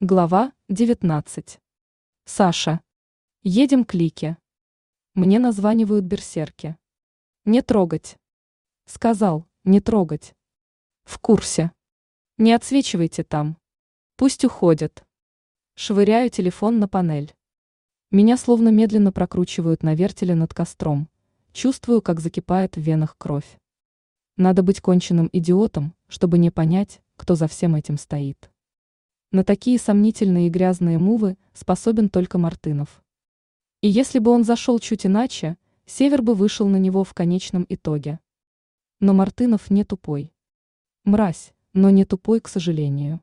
Глава 19. Саша. Едем к Лике. Мне названивают берсерки. Не трогать. Сказал, не трогать. В курсе. Не отсвечивайте там. Пусть уходят. Швыряю телефон на панель. Меня словно медленно прокручивают на вертеле над костром. Чувствую, как закипает в венах кровь. Надо быть конченным идиотом, чтобы не понять, кто за всем этим стоит. На такие сомнительные и грязные мувы способен только Мартынов. И если бы он зашел чуть иначе, Север бы вышел на него в конечном итоге. Но Мартынов не тупой. Мразь, но не тупой, к сожалению.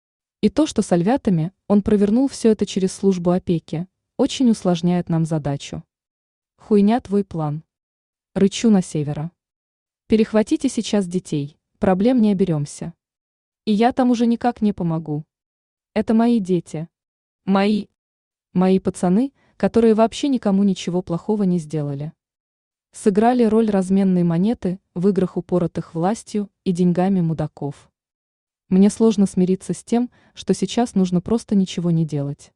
И то, что с Альвятами он провернул все это через службу опеки, очень усложняет нам задачу. Хуйня твой план. Рычу на Севера. Перехватите сейчас детей, проблем не оберемся. И я там уже никак не помогу. Это мои дети. Мои пацаны, которые вообще никому ничего плохого не сделали. Сыграли роль разменной монеты в играх, упоротых властью и деньгами мудаков. Мне сложно смириться с тем, что сейчас нужно просто ничего не делать.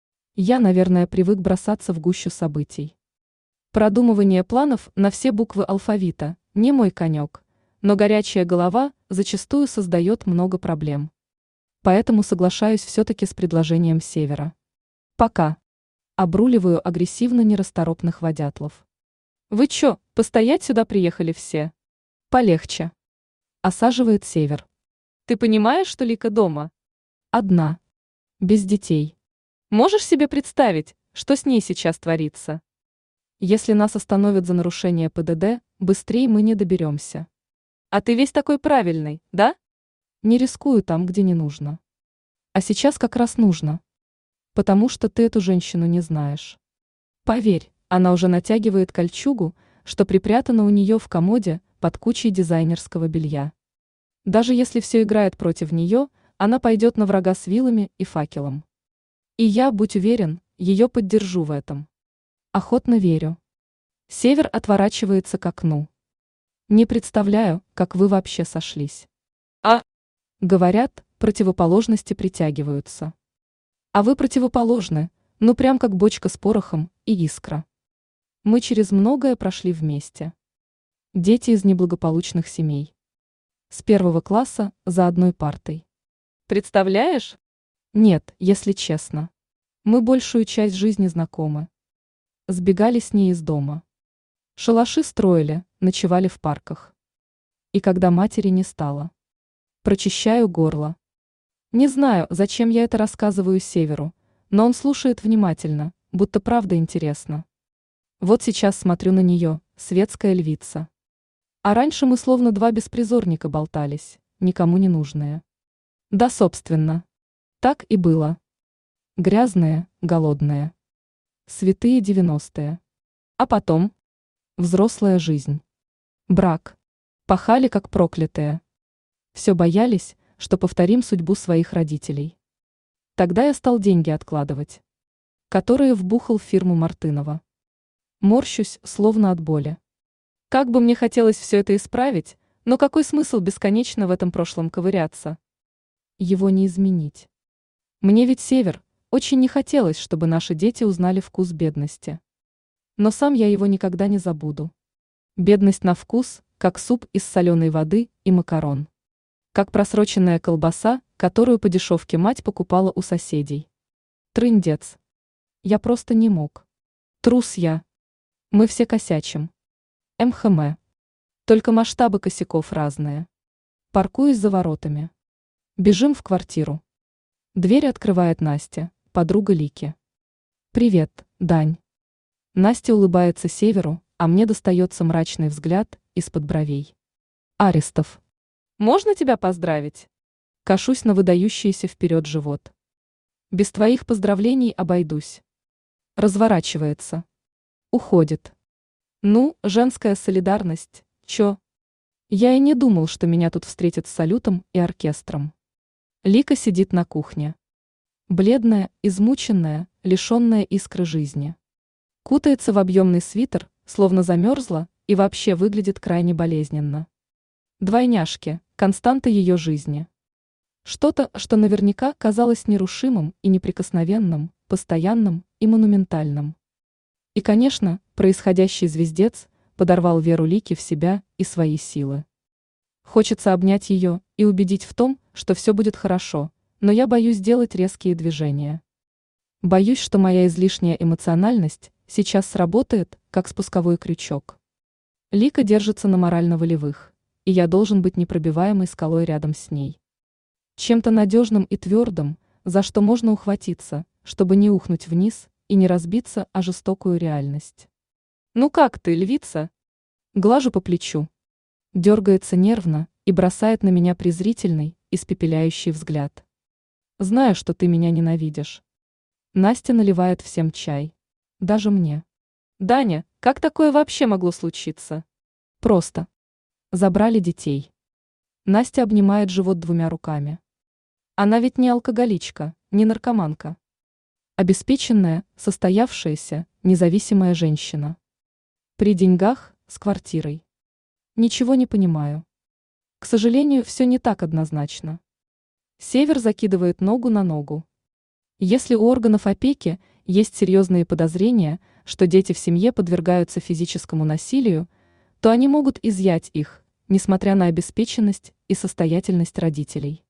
Я, наверное, привык бросаться в гущу событий. Продумывание планов на все буквы алфавита – не мой конек, но горячая голова зачастую создает много проблем. Поэтому соглашаюсь все-таки с предложением Севера. Пока. Обруливаю агрессивно нерасторопных водятлов. Вы чё, постоять сюда приехали все? Полегче. Осаживает Север. Ты понимаешь, что Лика дома? Одна. Без детей. Можешь себе представить, что с ней сейчас творится? Если нас остановят за нарушение ПДД, быстрее мы не доберемся. А ты весь такой правильный, да? Не рискую там, где не нужно. А сейчас как раз нужно. Потому что ты эту женщину не знаешь. Поверь, она уже натягивает кольчугу, что припрятано у нее в комоде под кучей дизайнерского белья. Даже если все играет против нее, она пойдет на врага с вилами и факелом. И я, будь уверен, ее поддержу в этом. Охотно верю. Север отворачивается к окну. Не представляю, как вы вообще сошлись. Говорят, противоположности притягиваются. А вы противоположны, ну прям как бочка с порохом и искра. Мы через многое прошли вместе. Дети из неблагополучных семей. С 1 класса за одной партой. Представляешь? Нет, если честно. Мы большую часть жизни знакомы. Сбегали с ней из дома. Шалаши строили, ночевали в парках. И когда матери не стало. Прочищаю горло. Не знаю, зачем я это рассказываю Северу, но он слушает внимательно, будто правда интересно. Вот сейчас смотрю на нее, светская львица. А раньше мы словно два беспризорника болтались, никому не нужные. Да, собственно. Так и было. Грязные, голодные. Святые 90-е. А потом? Взрослая жизнь. Брак. Пахали как проклятые. Все боялись, что повторим судьбу своих родителей. Тогда я стал деньги откладывать, которые вбухал в фирму Мартынова. Морщусь, словно от боли. Как бы мне хотелось все это исправить, но какой смысл бесконечно в этом прошлом ковыряться? Его не изменить. Мне ведь Север, очень не хотелось, чтобы наши дети узнали вкус бедности. Но сам я его никогда не забуду. Бедность на вкус, как суп из соленой воды и макарон. Как просроченная колбаса, которую по дешевке мать покупала у соседей. Трындец. Я просто не мог. Трус я. Мы все косячим. МХМ. Только масштабы косяков разные. Паркуюсь за воротами. Бежим в квартиру. Дверь открывает Настя, подруга Лики. «Привет, Дань». Настя улыбается Северу, а мне достается мрачный взгляд из-под бровей. «Арестов. Можно тебя поздравить?» Кашусь на выдающийся вперед живот. «Без твоих поздравлений обойдусь». Разворачивается. Уходит. Ну, женская солидарность, чё? Я и не думал, что меня тут встретят с салютом и оркестром. Лика сидит на кухне. Бледная, измученная, лишенная искры жизни. Кутается в объемный свитер, словно замерзла, и вообще выглядит крайне болезненно. Двойняшки, константа ее жизни. Что-то, что наверняка казалось нерушимым и неприкосновенным, постоянным и монументальным. И, конечно, происходящий звездец подорвал веру Лики в себя и свои силы. Хочется обнять ее и убедить в том, что все будет хорошо, но я боюсь делать резкие движения. Боюсь, что моя излишняя эмоциональность сейчас сработает, как спусковой крючок. Лика держится на морально-волевых, и я должен быть непробиваемой скалой рядом с ней. Чем-то надежным и твердым, за что можно ухватиться, чтобы не ухнуть вниз и не разбиться о жестокую реальность. «Ну как ты, львица?» Глажу по плечу. Дергается нервно и бросает на меня презрительный, испепеляющий взгляд. «Знаю, что ты меня ненавидишь». Настя наливает всем чай. Даже мне. «Даня, как такое вообще могло случиться?» «Просто. Забрали детей». Настя обнимает живот двумя руками. Она ведь не алкоголичка, не наркоманка. Обеспеченная, состоявшаяся, независимая женщина. При деньгах, с квартирой. Ничего не понимаю. К сожалению, все не так однозначно. Север закидывает ногу на ногу. Если у органов опеки есть серьезные подозрения, что дети в семье подвергаются физическому насилию, то они могут изъять их, несмотря на обеспеченность и состоятельность родителей.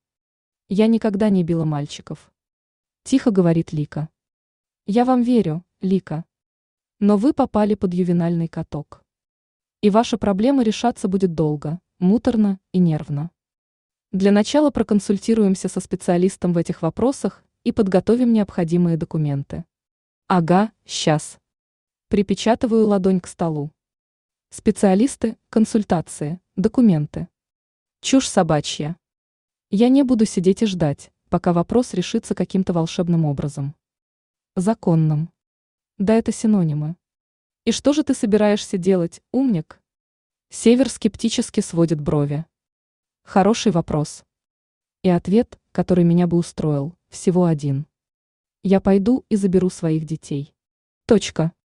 Я никогда не била мальчиков. Тихо говорит Лика. Я вам верю, Лика. Но вы попали под ювенальный каток. И ваша проблема решаться будет долго, муторно и нервно. Для начала проконсультируемся со специалистом в этих вопросах и подготовим необходимые документы. Ага, сейчас. Припечатываю ладонь к столу. Специалисты, консультации, документы. Чушь собачья. Я не буду сидеть и ждать, пока вопрос решится каким-то волшебным образом. Законным. Да, это синонимы. И что же ты собираешься делать, умник? Север скептически сводит брови. Хороший вопрос. И ответ, который меня бы устроил, всего один. Я пойду и заберу своих детей. Точка.